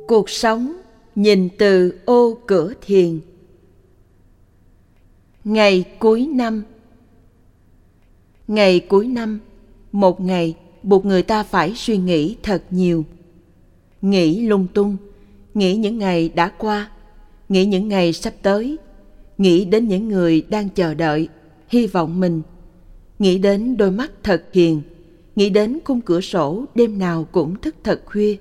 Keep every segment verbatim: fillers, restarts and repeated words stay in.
Cuộc sống nhìn từ ô cửa thiền. Ngày cuối năm. Ngày cuối năm, một ngày buộc người ta phải suy nghĩ thật nhiều. Nghĩ lung tung, nghĩ những ngày đã qua, nghĩ những ngày sắp tới, nghĩ đến những người đang chờ đợi, hy vọng mình, nghĩ đến đôi mắt thật hiền, nghĩ đến khung cửa sổ đêm nào cũng thức thật khuya.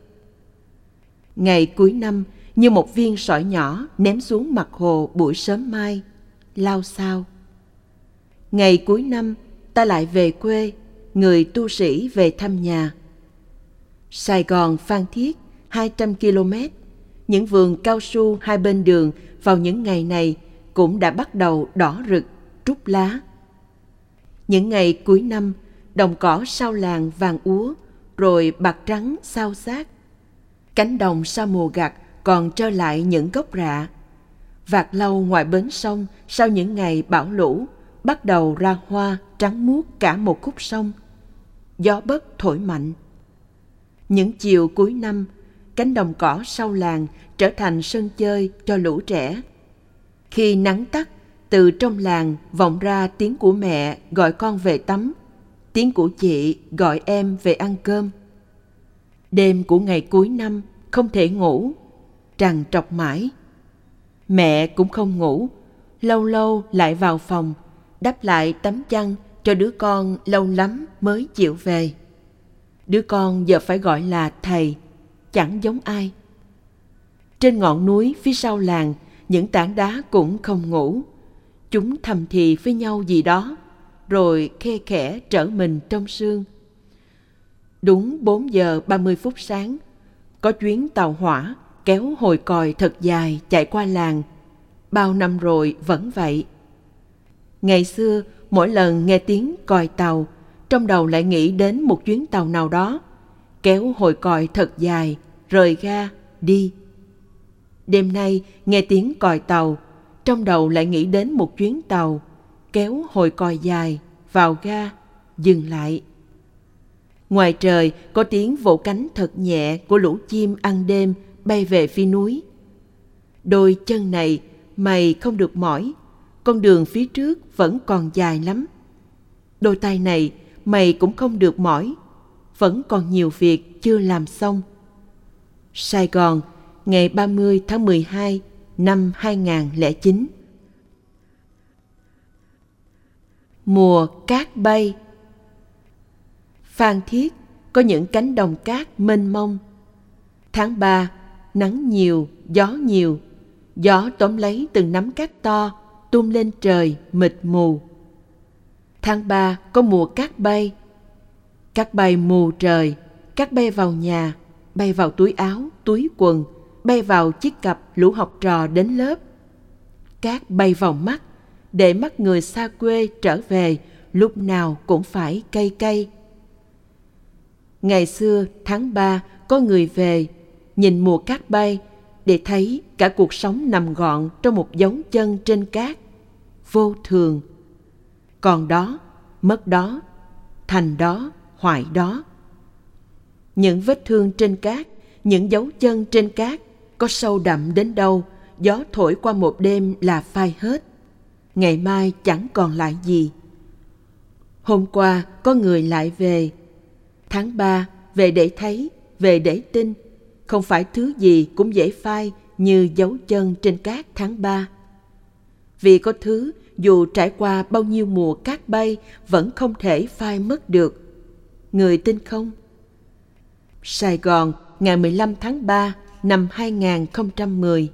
Ngày cuối năm như một viên sỏi nhỏ ném xuống mặt hồ buổi sớm mai, lao xao. Ngày cuối năm ta lại về quê, người tu sĩ về thăm nhà. Sài Gòn Phan Thiết hai trăm ki lô mét, những vườn cao su hai bên đường vào những ngày này cũng đã bắt đầu đỏ rực, trút lá. Những ngày cuối năm, đồng cỏ sau làng vàng úa, rồi bạc trắng xao xát. Cánh đồng sau mùa gặt còn trơ lại những gốc rạ. Vạt lau ngoài bến sông sau những ngày bão lũ bắt đầu ra hoa trắng muốt cả một khúc sông. Gió bấc thổi mạnh. Những chiều cuối năm, cánh đồng cỏ sau làng trở thành sân chơi cho lũ trẻ. Khi nắng tắt, từ trong làng vọng ra tiếng của mẹ gọi con về tắm, tiếng của chị gọi em về ăn cơm. Đêm của ngày cuối năm không thể ngủ, trằn trọc mãi. Mẹ cũng không ngủ, lâu lâu lại vào phòng, đắp lại tấm chăn cho đứa con lâu lắm mới chịu về. Đứa con giờ phải gọi là thầy, chẳng giống ai. Trên ngọn núi phía sau làng, những tảng đá cũng không ngủ. Chúng thầm thì với nhau gì đó, rồi khe khẽ trở mình trong sương. Đúng bốn giờ ba mươi phút sáng, có chuyến tàu hỏa kéo hồi còi thật dài chạy qua làng. Bao năm rồi vẫn vậy. Ngày xưa, mỗi lần nghe tiếng còi tàu, trong đầu lại nghĩ đến một chuyến tàu nào đó, kéo hồi còi thật dài, rời ga, đi. Đêm nay, nghe tiếng còi tàu, trong đầu lại nghĩ đến một chuyến tàu, kéo hồi còi dài, vào ga, dừng lại. Ngoài trời có tiếng vỗ cánh thật nhẹ của lũ chim ăn đêm bay về phía núi. Đôi chân này mày không được mỏi, con đường phía trước vẫn còn dài lắm. Đôi tay này mày cũng không được mỏi, vẫn còn nhiều việc chưa làm xong. Sài Gòn, ngày ba mươi tháng mười hai năm hai nghìn không trăm lẻ chín. Mùa cát bay. Phan Thiết có những cánh đồng cát mênh mông. Tháng ba, nắng nhiều, gió nhiều. Gió tóm lấy từng nắm cát to, tung lên trời mịt mù. Tháng ba có mùa cát bay. Cát bay mù trời, cát bay vào nhà, bay vào túi áo, túi quần, bay vào chiếc cặp lũ học trò đến lớp. Cát bay vào mắt, để mắt người xa quê trở về lúc nào cũng phải cay cay. Ngày xưa tháng ba có người về, nhìn mùa cát bay để thấy cả cuộc sống nằm gọn trong một dấu chân trên cát, vô thường. Còn đó, mất đó, thành đó, hoại đó. Những vết thương trên cát, những dấu chân trên cát, có sâu đậm đến đâu, gió thổi qua một đêm là phai hết. Ngày mai chẳng còn lại gì. Hôm qua có người lại về. Tháng ba về để thấy, về để tin. Không phải thứ gì cũng dễ phai như dấu chân trên cát tháng ba. Vì có thứ dù trải qua bao nhiêu mùa cát bay vẫn không thể phai mất được. Người tin không? Sài Gòn, ngày mười lăm tháng ba năm hai nghìn không trăm mười.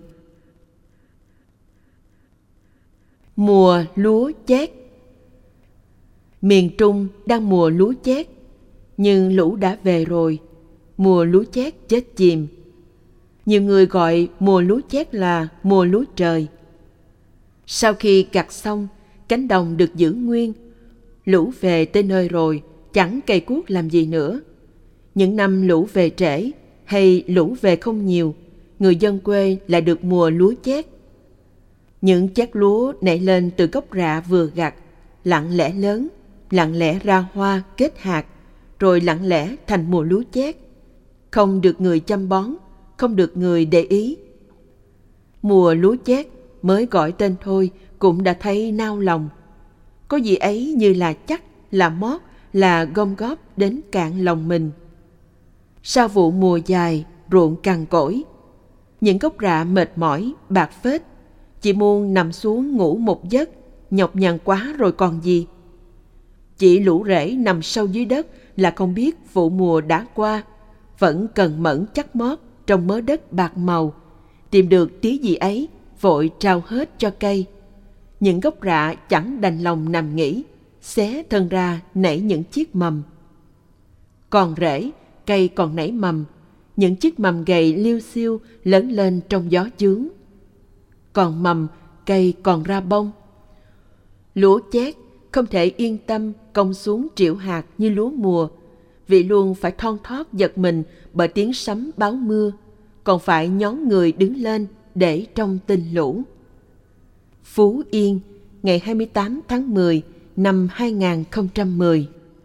Mùa lúa chét. Miền Trung đang mùa lúa chét, nhưng lũ đã về rồi. Mùa lúa chét chết chìm. Nhiều người gọi mùa lúa chét là mùa lúa trời. Sau khi gặt xong, cánh đồng được giữ nguyên. Lũ về tới nơi rồi, chẳng cày cuốc làm gì nữa. Những năm lũ về trễ hay lũ về không nhiều, người dân quê lại được mùa lúa chét. Những chét lúa nảy lên từ gốc rạ vừa gặt, lặng lẽ lớn, lặng lẽ ra hoa kết hạt, rồi lặng lẽ thành mùa lúa chét. Không được người chăm bón, không được người để ý. Mùa lúa chét mới gọi tên thôi cũng đã thấy nao lòng. Có gì ấy như là chắc, là mót, là gom góp đến cạn lòng mình. Sau vụ mùa dài, ruộng cằn cỗi, những gốc rạ mệt mỏi, bạc phết, chỉ muốn nằm xuống ngủ một giấc, nhọc nhằn quá rồi còn gì. Chỉ lũ rễ nằm sâu dưới đất là không biết vụ mùa đã qua, vẫn cần mẫn chắc mót trong mớ đất bạc màu, tìm được tí gì ấy, vội trao hết cho cây. Những gốc rạ chẳng đành lòng nằm nghỉ, xé thân ra nảy những chiếc mầm. Còn rễ, cây còn nảy mầm, những chiếc mầm gầy liêu xiêu lớn lên trong gió chướng. Còn mầm, cây còn ra bông. Lúa chét không thể yên tâm cong xuống triệu hạt như lúa mùa, vì luôn phải thon thót giật mình bởi tiếng sấm báo mưa, còn phải nhón người đứng lên để trông tin lũ. Phú Yên, ngày hai mươi tám tháng mười năm hai nghìn không trăm mười.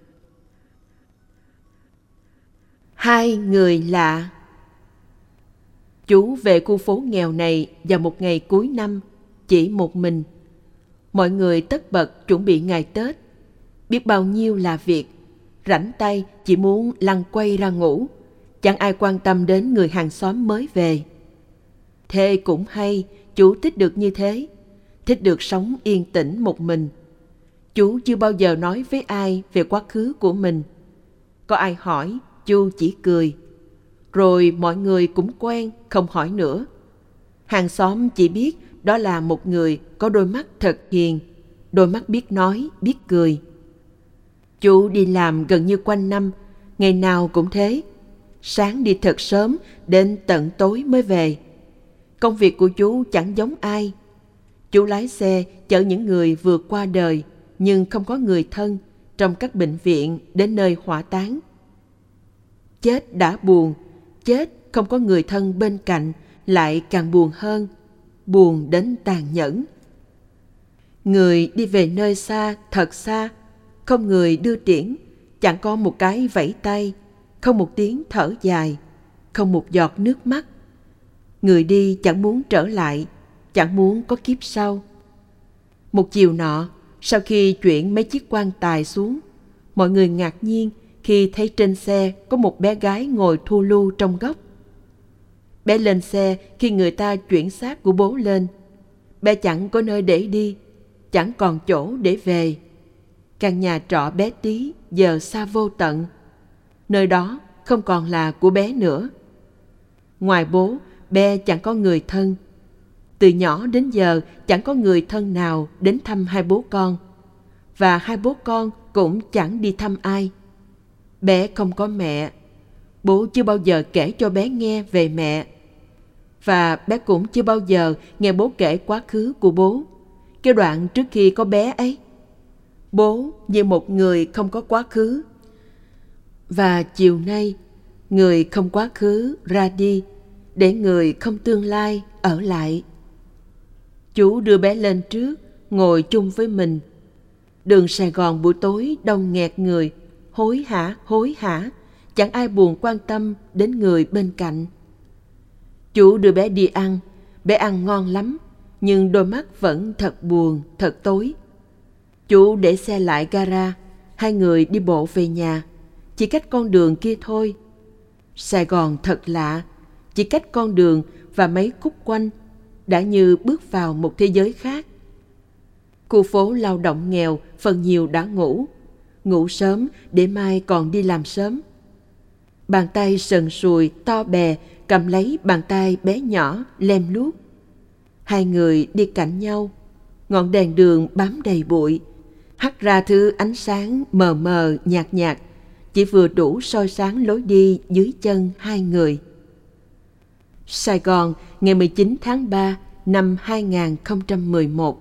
Hai người lạ. Chú về khu phố nghèo này vào một ngày cuối năm, chỉ một mình. Mọi người tất bật chuẩn bị ngày Tết. Biết bao nhiêu là việc, rảnh tay chỉ muốn lăn quay ra ngủ. Chẳng ai quan tâm đến người hàng xóm mới về. Thế cũng hay, chú thích được như thế, thích được sống yên tĩnh một mình. Chú chưa bao giờ nói với ai về quá khứ của mình. Có ai hỏi, chú chỉ cười. Rồi mọi người cũng quen, không hỏi nữa. Hàng xóm chỉ biết đó là một người có đôi mắt thật hiền, đôi mắt biết nói, biết cười. Chú đi làm gần như quanh năm, ngày nào cũng thế. Sáng đi thật sớm, đến tận tối mới về. Công việc của chú chẳng giống ai. Chú lái xe chở những người vừa qua đời nhưng không có người thân trong các bệnh viện đến nơi hỏa táng. Chết đã buồn, chết không có người thân bên cạnh lại càng buồn hơn, buồn đến tàn nhẫn. Người đi về nơi xa, thật xa, không người đưa tiễn, chẳng có một cái vẫy tay, không một tiếng thở dài, không một giọt nước mắt. Người đi chẳng muốn trở lại, chẳng muốn có kiếp sau. Một chiều nọ, sau khi chuyển mấy chiếc quan tài xuống, mọi người ngạc nhiên khi thấy trên xe có một bé gái ngồi thu lu trong góc. Bé lên xe khi người ta chuyển xác của bố lên. Bé chẳng có nơi để đi, chẳng còn chỗ để về. Căn nhà trọ bé tí giờ xa vô tận. Nơi đó không còn là của bé nữa. Ngoài bố, bé chẳng có người thân. Từ nhỏ đến giờ chẳng có người thân nào đến thăm hai bố con. Và hai bố con cũng chẳng đi thăm ai. Bé không có mẹ. Bố chưa bao giờ kể cho bé nghe về mẹ. Và bé cũng chưa bao giờ nghe bố kể quá khứ của bố, cái đoạn trước khi có bé ấy. Bố như một người không có quá khứ. Và chiều nay, người không quá khứ ra đi, để người không tương lai ở lại. Chú đưa bé lên trước, ngồi chung với mình. Đường Sài Gòn buổi tối đông nghẹt người, hối hả, hối hả, chẳng ai buồn quan tâm đến người bên cạnh. Chú đưa bé đi ăn, bé ăn ngon lắm, nhưng đôi mắt vẫn thật buồn, thật tối. Chú để xe lại gara, hai người đi bộ về nhà, chỉ cách con đường kia thôi. Sài Gòn thật lạ, chỉ cách con đường và mấy khúc quanh, đã như bước vào một thế giới khác. Khu phố lao động nghèo phần nhiều đã ngủ, ngủ sớm để mai còn đi làm sớm. Bàn tay sần sùi to bè cầm lấy bàn tay bé nhỏ lem luốc. Hai người đi cạnh nhau, ngọn đèn đường bám đầy bụi, hắt ra thứ ánh sáng mờ mờ nhạt nhạt, chỉ vừa đủ soi sáng lối đi dưới chân hai người. Sài Gòn, ngày mười chín tháng ba năm hai nghìn không trăm mười một.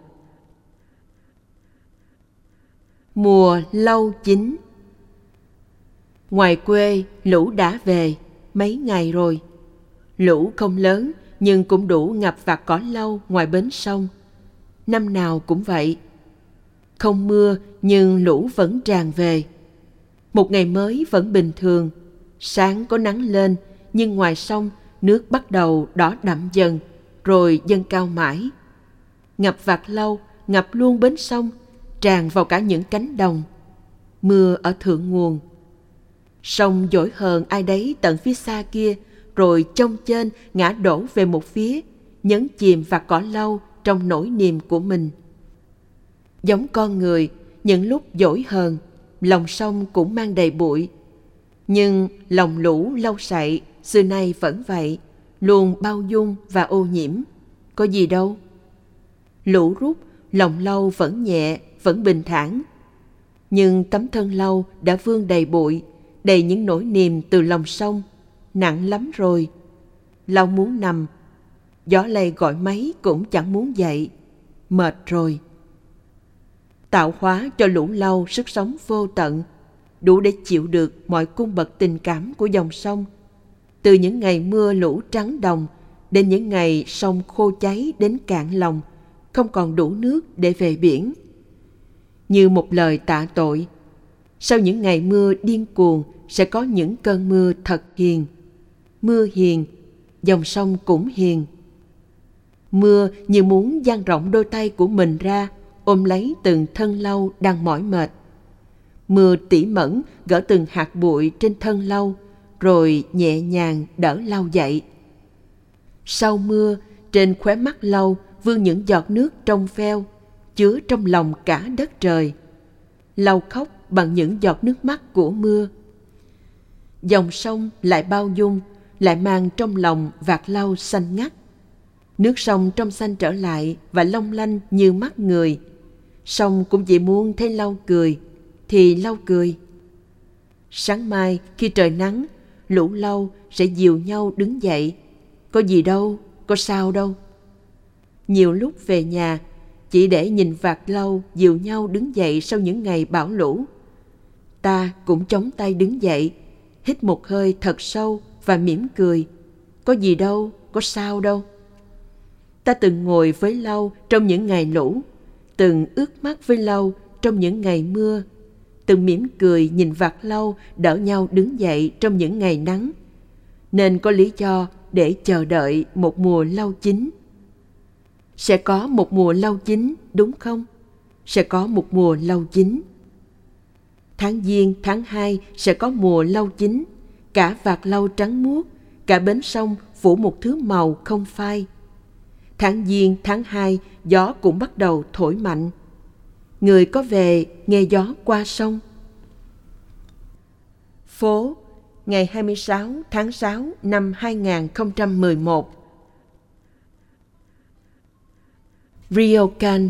Mùa lâu chín. Ngoài quê, lũ đã về, mấy ngày rồi. Lũ không lớn, nhưng cũng đủ ngập vạt cỏ lau ngoài bến sông. Năm nào cũng vậy. Không mưa, nhưng lũ vẫn tràn về. Một ngày mới vẫn bình thường. Sáng có nắng lên, nhưng ngoài sông, nước bắt đầu đỏ đậm dần, rồi dâng cao mãi. Ngập Vạc Lâu, ngập luôn bến sông, tràn vào cả những cánh đồng. Mưa ở thượng nguồn. Sông dỗi hờn ai đấy tận phía xa kia, rồi chông chênh ngã đổ về một phía, nhấn chìm Vạc Cỏ Lâu trong nỗi niềm của mình. Giống con người, những lúc dỗi hờn, lòng sông cũng mang đầy bụi. Nhưng lòng lũ lâu sậy xưa nay vẫn vậy, luôn bao dung và ô nhiễm. Có gì đâu. Lũ rút, lòng lâu vẫn nhẹ, vẫn bình thản. Nhưng tấm thân lâu đã vương đầy bụi, đầy những nỗi niềm từ lòng sông. Nặng lắm rồi. Lâu muốn nằm, gió lay gọi mấy cũng chẳng muốn dậy. Mệt rồi. Tạo hóa cho lũ lâu sức sống vô tận, đủ để chịu được mọi cung bậc tình cảm của dòng sông. Từ những ngày mưa lũ trắng đồng, đến những ngày sông khô cháy đến cạn lòng, không còn đủ nước để về biển. Như một lời tạ tội, sau những ngày mưa điên cuồng sẽ có những cơn mưa thật hiền. Mưa hiền, dòng sông cũng hiền. Mưa như muốn dang rộng đôi tay của mình ra, ôm lấy từng thân lâu đang mỏi mệt. Mưa tỉ mẩn gỡ từng hạt bụi trên thân lâu, rồi nhẹ nhàng đỡ lâu dậy. Sau mưa, trên khóe mắt lâu vương những giọt nước trong veo, chứa trong lòng cả đất trời. Lâu khóc bằng những giọt nước mắt của mưa. Dòng sông lại bao dung, lại mang trong lòng Vạc Lâu xanh ngắt. Nước sông trong xanh trở lại và long lanh như mắt người. Sông cũng chỉ muốn thấy Lâu cười, thì Lâu cười. Sáng mai khi trời nắng, lũ Lâu sẽ dìu nhau đứng dậy. Có gì đâu, có sao đâu. Nhiều lúc về nhà, chỉ để nhìn Vạc Lâu dìu nhau đứng dậy sau những ngày bão lũ. Ta cũng chống tay đứng dậy, hít một hơi thật sâu và mỉm cười. Có gì đâu, có sao đâu. Ta từng ngồi với Lâu trong những ngày lũ, từng ướt mắt với Lâu trong những ngày mưa, từng mỉm cười nhìn Vạc Lâu đỡ nhau đứng dậy trong những ngày nắng. Nên có lý do để chờ đợi một mùa Lâu chín. Sẽ có một mùa Lâu chín, đúng không? Sẽ có một mùa Lâu chín. Tháng Giêng, tháng hai sẽ có mùa Lâu chín. Cả Vạc Lâu trắng muốt, cả bến sông phủ một thứ màu không phai. Tháng Giêng, tháng hai, gió cũng bắt đầu thổi mạnh. Người có về nghe gió qua sông. Phố, ngày hai mươi sáu tháng sáu năm hai nghìn không trăm mười một. Ryokan.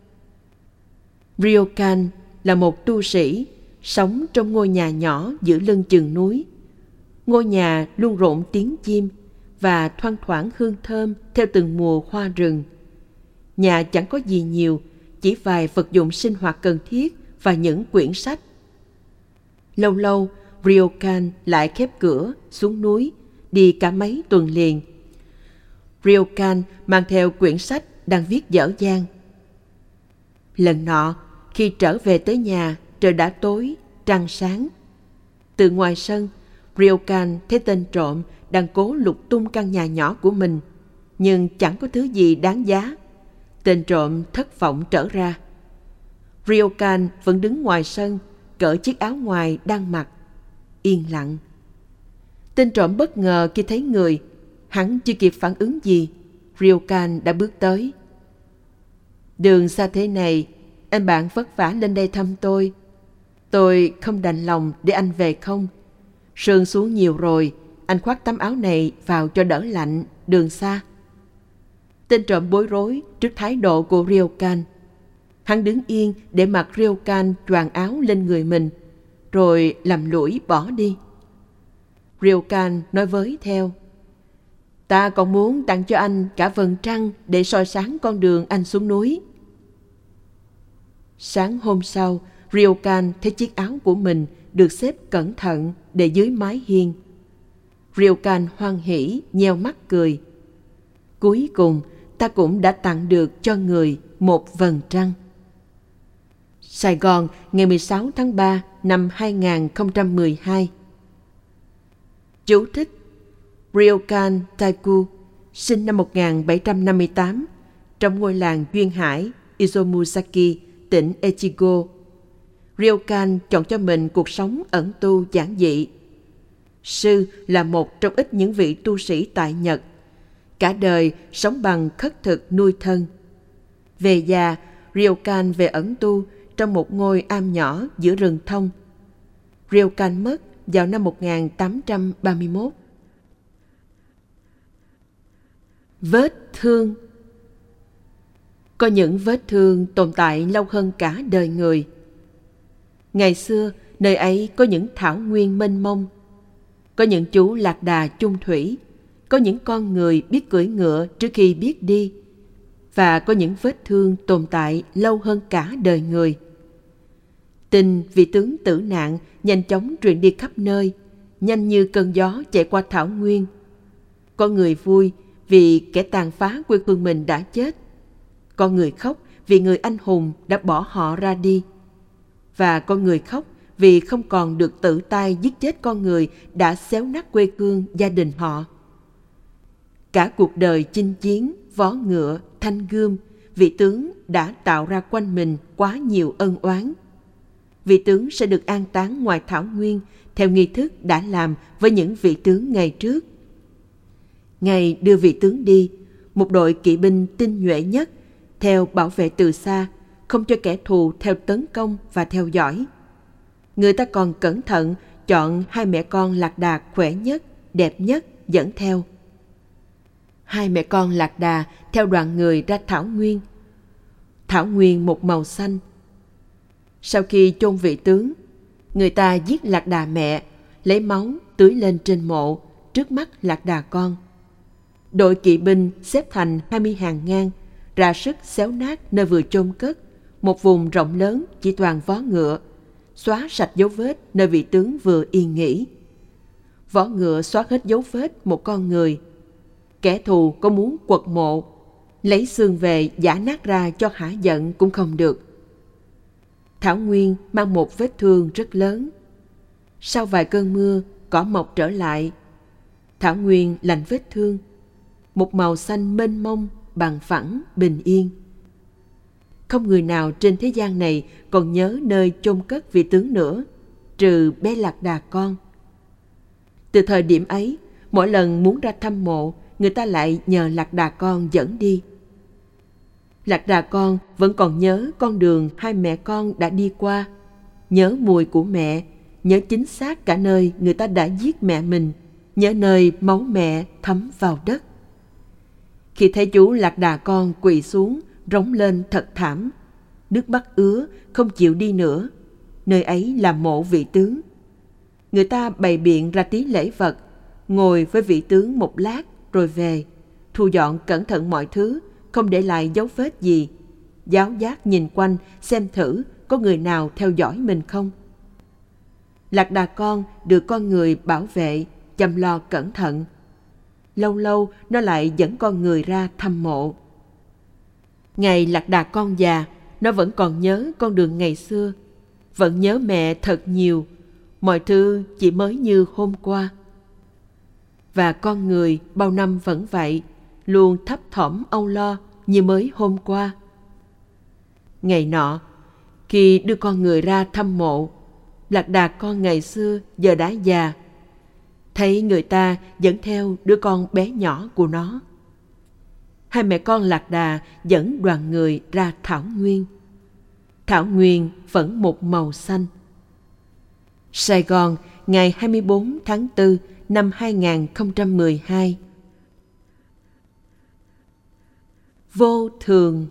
Ryokan là một tu sĩ sống trong ngôi nhà nhỏ giữa lưng chừng núi. Ngôi nhà luôn rộn tiếng chim và thoang thoảng hương thơm theo từng mùa hoa rừng. Nhà chẳng có gì nhiều, chỉ vài vật dụng sinh hoạt cần thiết và những quyển sách. Lâu lâu, Ryokan lại khép cửa xuống núi, đi cả mấy tuần liền. Ryokan mang theo quyển sách đang viết dở dang. Lần nọ, khi trở về tới nhà, trời đã tối, trăng sáng. Từ ngoài sân, Ryokan thấy tên trộm đang cố lục tung căn nhà nhỏ của mình, nhưng chẳng có thứ gì đáng giá. Tên trộm thất vọng trở ra. Ryokan vẫn đứng ngoài sân, cởi chiếc áo ngoài đang mặc, yên lặng. Tên trộm bất ngờ khi thấy người. Hắn chưa kịp phản ứng gì, Ryokan đã bước tới. Đường xa thế này, anh bạn vất vả lên đây thăm tôi. Tôi không đành lòng để anh về không. Sương xuống nhiều rồi, anh khoác tấm áo này vào cho đỡ lạnh, đường xa. Tên trộm bối rối trước thái độ của Ryokan. Hắn đứng yên để mặc Ryokan choàng áo lên người mình, rồi lầm lũi bỏ đi. Ryokan nói với theo: Ta còn muốn tặng cho anh cả vầng trăng để soi sáng con đường anh xuống núi. Sáng hôm sau, Ryokan thấy chiếc áo của mình được xếp cẩn thận để dưới mái hiên. Ryokan hoan hỉ, nheo mắt cười. Cuối cùng, ta cũng đã tặng được cho người một vầng trăng. Sài Gòn, ngày mười sáu tháng ba năm hai nghìn không trăm mười hai. Chú thích: Ryokan Taiku, sinh năm một nghìn bảy trăm năm mươi tám, trong ngôi làng duyên hải Izomuzaki, tỉnh Echigo. Ryokan chọn cho mình cuộc sống ẩn tu giản dị. Sư là một trong ít những vị tu sĩ tại Nhật. Cả đời sống bằng khất thực nuôi thân. Về già, Ryokan về ẩn tu trong một ngôi am nhỏ giữa rừng thông. Ryokan mất vào năm một nghìn tám trăm ba mươi mốt. Vết thương. Có những vết thương tồn tại lâu hơn cả đời người. Ngày xưa, nơi ấy có những thảo nguyên mênh mông, có những chú lạc đà chung thủy, có những con người biết cưỡi ngựa trước khi biết đi, và có những vết thương tồn tại lâu hơn cả đời người. Tin vị tướng tử nạn nhanh chóng truyền đi khắp nơi, nhanh như cơn gió chạy qua thảo nguyên. Có người vui vì kẻ tàn phá quê hương mình đã chết. Có người khóc vì người anh hùng đã bỏ họ ra đi. Và có người khóc vì không còn được tự tay giết chết con người đã xéo nát quê hương gia đình họ. Cả cuộc đời chinh chiến, vó ngựa, thanh gươm, vị tướng đã tạo ra quanh mình quá nhiều ân oán. Vị tướng sẽ được an táng ngoài thảo nguyên theo nghi thức đã làm với những vị tướng ngày trước. Ngày đưa vị tướng đi, một đội kỵ binh tinh nhuệ nhất theo bảo vệ từ xa, không cho kẻ thù theo tấn công và theo dõi. Người ta còn cẩn thận chọn hai mẹ con lạc đà khỏe nhất, đẹp nhất dẫn theo. Hai mẹ con lạc đà theo đoàn người ra thảo nguyên. Thảo nguyên một màu xanh. Sau khi chôn vị tướng, người ta giết lạc đà mẹ, lấy máu tưới lên trên mộ trước mắt lạc đà con. Đội kỵ binh xếp thành hai mươi hàng ngang, ra sức xéo nát nơi vừa chôn cất, một vùng rộng lớn chỉ toàn vó ngựa, xóa sạch dấu vết nơi vị tướng vừa yên nghỉ. Vó ngựa xóa hết dấu vết một con người. Kẻ thù có muốn quật mộ, lấy xương về giã nát ra cho hả giận cũng không được. Thảo nguyên mang một vết thương rất lớn. Sau vài cơn mưa, cỏ mọc trở lại. Thảo nguyên lành vết thương, một màu xanh mênh mông, bằng phẳng, bình yên. Không người nào trên thế gian này còn nhớ nơi chôn cất vị tướng nữa, trừ bé lạc đà con. Từ thời điểm ấy, mỗi lần muốn ra thăm mộ, người ta lại nhờ lạc đà con dẫn đi. Lạc đà con vẫn còn nhớ con đường hai mẹ con đã đi qua, nhớ mùi của mẹ, nhớ chính xác cả nơi người ta đã giết mẹ mình, nhớ nơi máu mẹ thấm vào đất. Khi thấy chú lạc đà con quỳ xuống, rống lên thật thảm, nước mắt ứa, không chịu đi nữa. Nơi ấy là mộ vị tướng. Người ta bày biện ra tí lễ vật, ngồi với vị tướng một lát rồi về, thu dọn cẩn thận mọi thứ, không để lại dấu vết gì. Giáo giác nhìn quanh xem thử có người nào theo dõi mình không. Lạc đà con được con người bảo vệ, chăm lo cẩn thận. Lâu lâu nó lại dẫn con người ra thăm mộ. Ngày lạc đà con già, nó vẫn còn nhớ con đường ngày xưa, vẫn nhớ mẹ thật nhiều, mọi thứ chỉ mới như hôm qua. Và con người bao năm vẫn vậy, luôn thấp thỏm âu lo như mới hôm qua. Ngày nọ, khi đưa con người ra thăm mộ, lạc đà con ngày xưa giờ đã già, thấy người ta dẫn theo đứa con bé nhỏ của nó. Hai mẹ con lạc đà dẫn đoàn người ra thảo nguyên. Thảo nguyên vẫn một màu xanh. Sài Gòn, ngày hai mươi bốn tháng tư năm hai nghìn không trăm mười hai. Vô thường.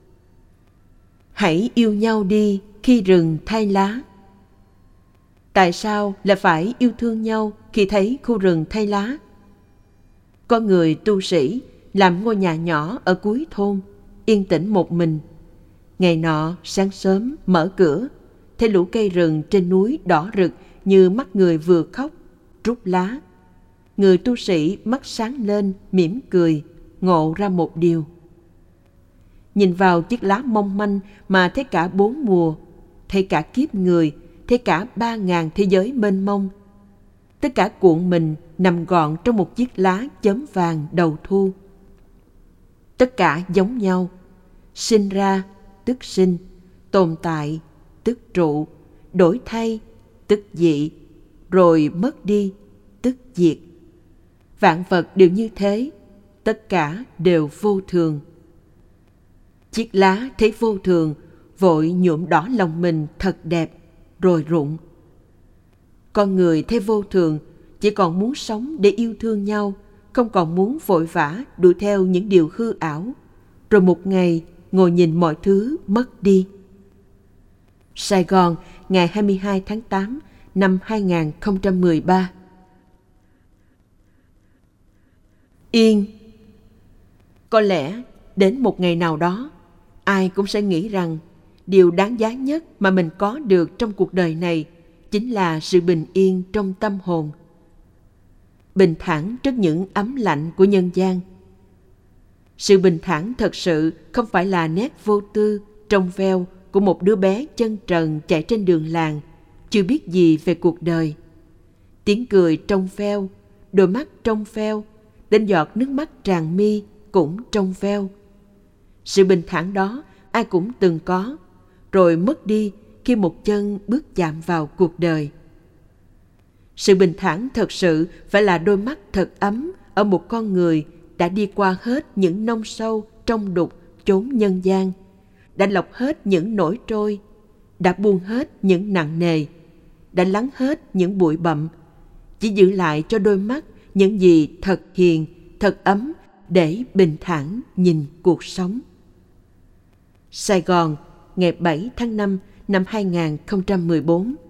Hãy yêu nhau đi khi rừng thay lá. Tại sao lại phải yêu thương nhau khi thấy khu rừng thay lá? Có người tu sĩ làm ngôi nhà nhỏ ở cuối thôn, yên tĩnh một mình. Ngày nọ sáng sớm mở cửa, thấy lũ cây rừng trên núi đỏ rực như mắt người vừa khóc, rút lá. Người tu sĩ mắt sáng lên, mỉm cười, ngộ ra một điều. Nhìn vào chiếc lá mong manh mà thấy cả bốn mùa, thấy cả kiếp người, thấy cả ba ngàn thế giới mênh mông. Tất cả cuộn mình nằm gọn trong một chiếc lá chớm vàng đầu thu. Tất cả giống nhau, sinh ra tức sinh, tồn tại tức trụ, đổi thay tức dị, rồi mất đi tức diệt. Vạn vật đều như thế, tất cả đều vô thường. Chiếc lá thấy vô thường, vội nhuộm đỏ lòng mình thật đẹp, rồi rụng. Con người thấy vô thường, chỉ còn muốn sống để yêu thương nhau, không còn muốn vội vã đuổi theo những điều hư ảo, rồi một ngày ngồi nhìn mọi thứ mất đi. Sài Gòn, ngày hai mươi hai tháng tám năm hai nghìn không trăm mười ba. Yên. Có lẽ đến một ngày nào đó, ai cũng sẽ nghĩ rằng điều đáng giá nhất mà mình có được trong cuộc đời này chính là sự bình yên trong tâm hồn. Bình thản trước những ấm lạnh của nhân gian. Sự bình thản thật sự không phải là nét vô tư, trong veo của một đứa bé chân trần chạy trên đường làng, chưa biết gì về cuộc đời. Tiếng cười trong veo, đôi mắt trong veo, đến giọt nước mắt tràn mi cũng trong veo. Sự bình thản đó ai cũng từng có, rồi mất đi khi một chân bước chạm vào cuộc đời. Sự bình thản thật sự phải là đôi mắt thật ấm ở một con người đã đi qua hết những nông sâu trong đục chốn nhân gian, đã lọc hết những nổi trôi, đã buông hết những nặng nề, đã lắng hết những bụi bặm, chỉ giữ lại cho đôi mắt những gì thật hiền, thật ấm để bình thản nhìn cuộc sống. Sài Gòn, ngày bảy tháng năm năm hai nghìn không trăm mười bốn.